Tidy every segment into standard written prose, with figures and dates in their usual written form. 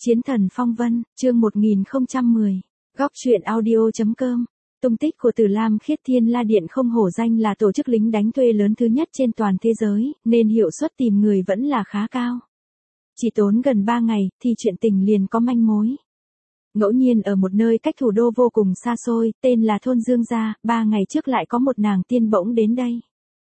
Chiến thần phong vân, chương 1010. Góc truyện audio.com. Tung tích của Từ Lam Khiết. Thiên La Điện không hổ danh là tổ chức lính đánh thuê lớn thứ nhất trên toàn thế giới, nên hiệu suất tìm người vẫn là khá cao. Chỉ tốn gần 3 ngày, thì chuyện tình liền có manh mối. Ngẫu nhiên ở một nơi cách thủ đô vô cùng xa xôi, tên là thôn Dương Gia, 3 ngày trước lại có một nàng tiên bỗng đến đây.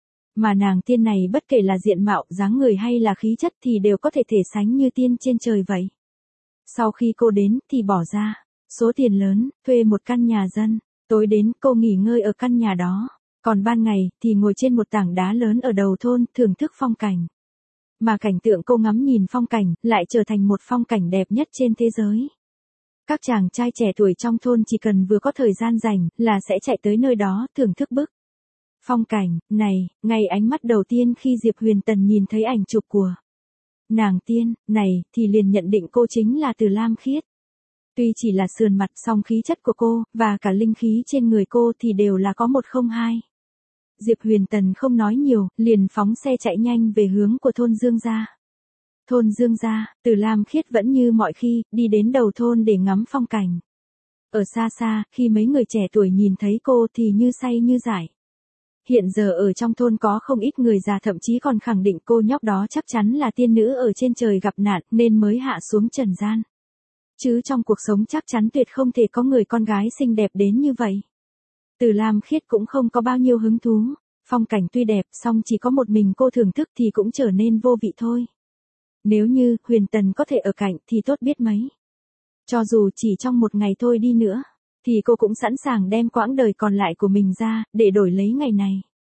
Mà nàng tiên này bất kể là diện mạo, dáng người hay là khí chất thì đều có thể sánh như tiên trên trời vậy. Sau khi cô đến thì bỏ ra số tiền lớn, thuê một căn nhà dân. Tối đến cô nghỉ ngơi ở căn nhà đó. Còn ban ngày thì ngồi trên một tảng đá lớn ở đầu thôn thưởng thức phong cảnh. Mà cảnh tượng cô ngắm nhìn phong cảnh lại trở thành một phong cảnh đẹp nhất trên thế giới. Các chàng trai trẻ tuổi trong thôn chỉ cần vừa có thời gian rảnh là sẽ chạy tới nơi đó thưởng thức bức phong cảnh này. Ngay ánh mắt đầu tiên khi Diệp Huyền Tần nhìn thấy ảnh chụp của nàng tiên này thì liền nhận định cô chính là Từ Lam Khiết. Tuy chỉ là sườn mặt, song khí chất của cô và cả linh khí trên người cô thì đều là có 102. Diệp Huyền Tần không nói nhiều, liền phóng xe chạy nhanh về hướng của thôn Dương Gia. Thôn Dương Gia, Từ Lam Khiết vẫn như mọi khi, đi đến đầu thôn để ngắm phong cảnh. Ở xa xa, khi mấy người trẻ tuổi nhìn thấy cô thì như say như dại. Hiện giờ ở trong thôn có không ít người già thậm chí còn khẳng định cô nhóc đó chắc chắn là tiên nữ ở trên trời gặp nạn nên mới hạ xuống trần gian. Chứ trong cuộc sống chắc chắn tuyệt không thể có người con gái xinh đẹp đến như vậy. Từ Lam Khiết cũng không có bao nhiêu hứng thú. Phong cảnh tuy đẹp song chỉ có một mình cô thưởng thức thì cũng trở nên vô vị thôi. Nếu như Huyền Tần có thể ở cạnh thì tốt biết mấy. Cho dù chỉ trong một ngày thôi đi nữa, thì cô cũng sẵn sàng đem quãng đời còn lại của mình ra để đổi lấy ngày này.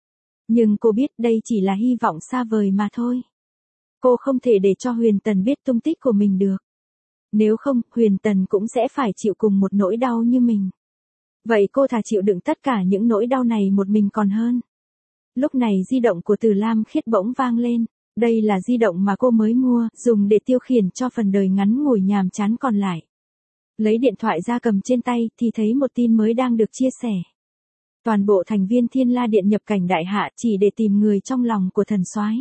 Nhưng cô biết đây chỉ là hy vọng xa vời mà thôi. Cô không thể để cho Huyền Tần biết tung tích của mình được. Nếu không, Huyền Tần cũng sẽ phải chịu cùng một nỗi đau như mình. Vậy cô thà chịu đựng tất cả những nỗi đau này một mình còn hơn. Lúc này di động của Từ Lam Khiết bỗng vang lên. Đây là di động mà cô mới mua, dùng để tiêu khiển cho phần đời ngắn ngủi nhàm chán còn lại. Lấy điện thoại ra cầm trên tay thì thấy một tin mới đang được chia sẻ. Toàn bộ thành viên Thiên La Điện nhập cảnh đại hạ chỉ để tìm người trong lòng của thần soái.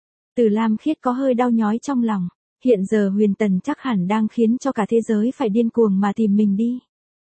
Từ Lam Khiết có hơi đau nhói trong lòng. Hiện giờ Huyền Tần chắc hẳn đang khiến cho cả thế giới phải điên cuồng mà tìm mình đi.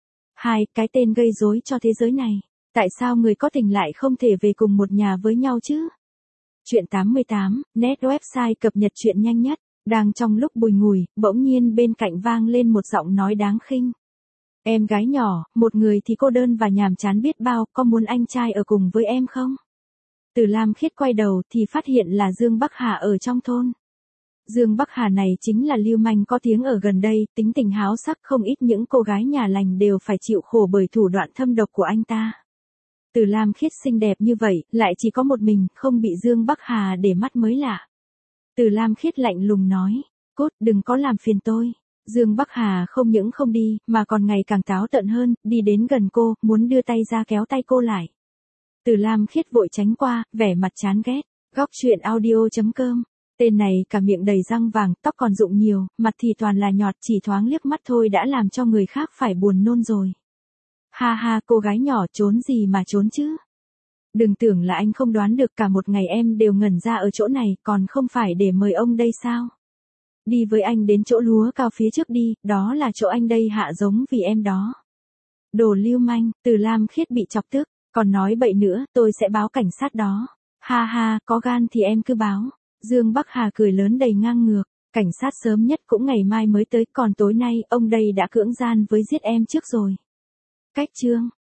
Cái tên gây rối cho thế giới này. Tại sao người có tình lại không thể về cùng một nhà với nhau chứ? Chuyện 88, net website cập nhật chuyện nhanh nhất. Đang trong lúc bùi ngùi, bỗng nhiên bên cạnh vang lên một giọng nói đáng khinh. Em gái nhỏ, một người thì cô đơn và nhàm chán biết bao, có muốn anh trai ở cùng với em không? Từ Lam Khiết quay đầu thì phát hiện là Dương Bắc Hà ở trong thôn. Dương Bắc Hà này chính là lưu manh có tiếng ở gần đây, tính tình háo sắc, không ít những cô gái nhà lành đều phải chịu khổ bởi thủ đoạn thâm độc của anh ta. Từ Lam Khiết xinh đẹp như vậy, lại chỉ có một mình, không bị Dương Bắc Hà để mắt mới lạ. Từ Lam Khiết lạnh lùng nói, cốt đừng có làm phiền tôi. Dương Bắc Hà không những không đi, mà còn ngày càng táo tợn hơn, đi đến gần cô, muốn đưa tay ra kéo tay cô lại. Từ Lam Khiết vội tránh qua, vẻ mặt chán ghét. Góc truyện audio.com. Tên này cả miệng đầy răng vàng, tóc còn rụng nhiều, mặt thì toàn là nhọt, chỉ thoáng liếc mắt thôi đã làm cho người khác phải buồn nôn rồi. Ha ha, cô gái nhỏ trốn gì mà trốn chứ? Đừng tưởng là anh không đoán được, cả một ngày em đều ngẩn ra ở chỗ này, còn không phải để mời ông đây sao? Đi với anh đến chỗ lúa cao phía trước đi, đó là chỗ anh đây hạ giống vì em đó. Đồ lưu manh, Từ Lam Khiết bị chọc tức, còn nói bậy nữa, tôi sẽ báo cảnh sát đó. Ha ha, có gan thì em cứ báo. Dương Bắc Hà cười lớn đầy ngang ngược, cảnh sát sớm nhất cũng ngày mai mới tới, còn tối nay ông đây đã cưỡng gian với giết em trước rồi. Cách chương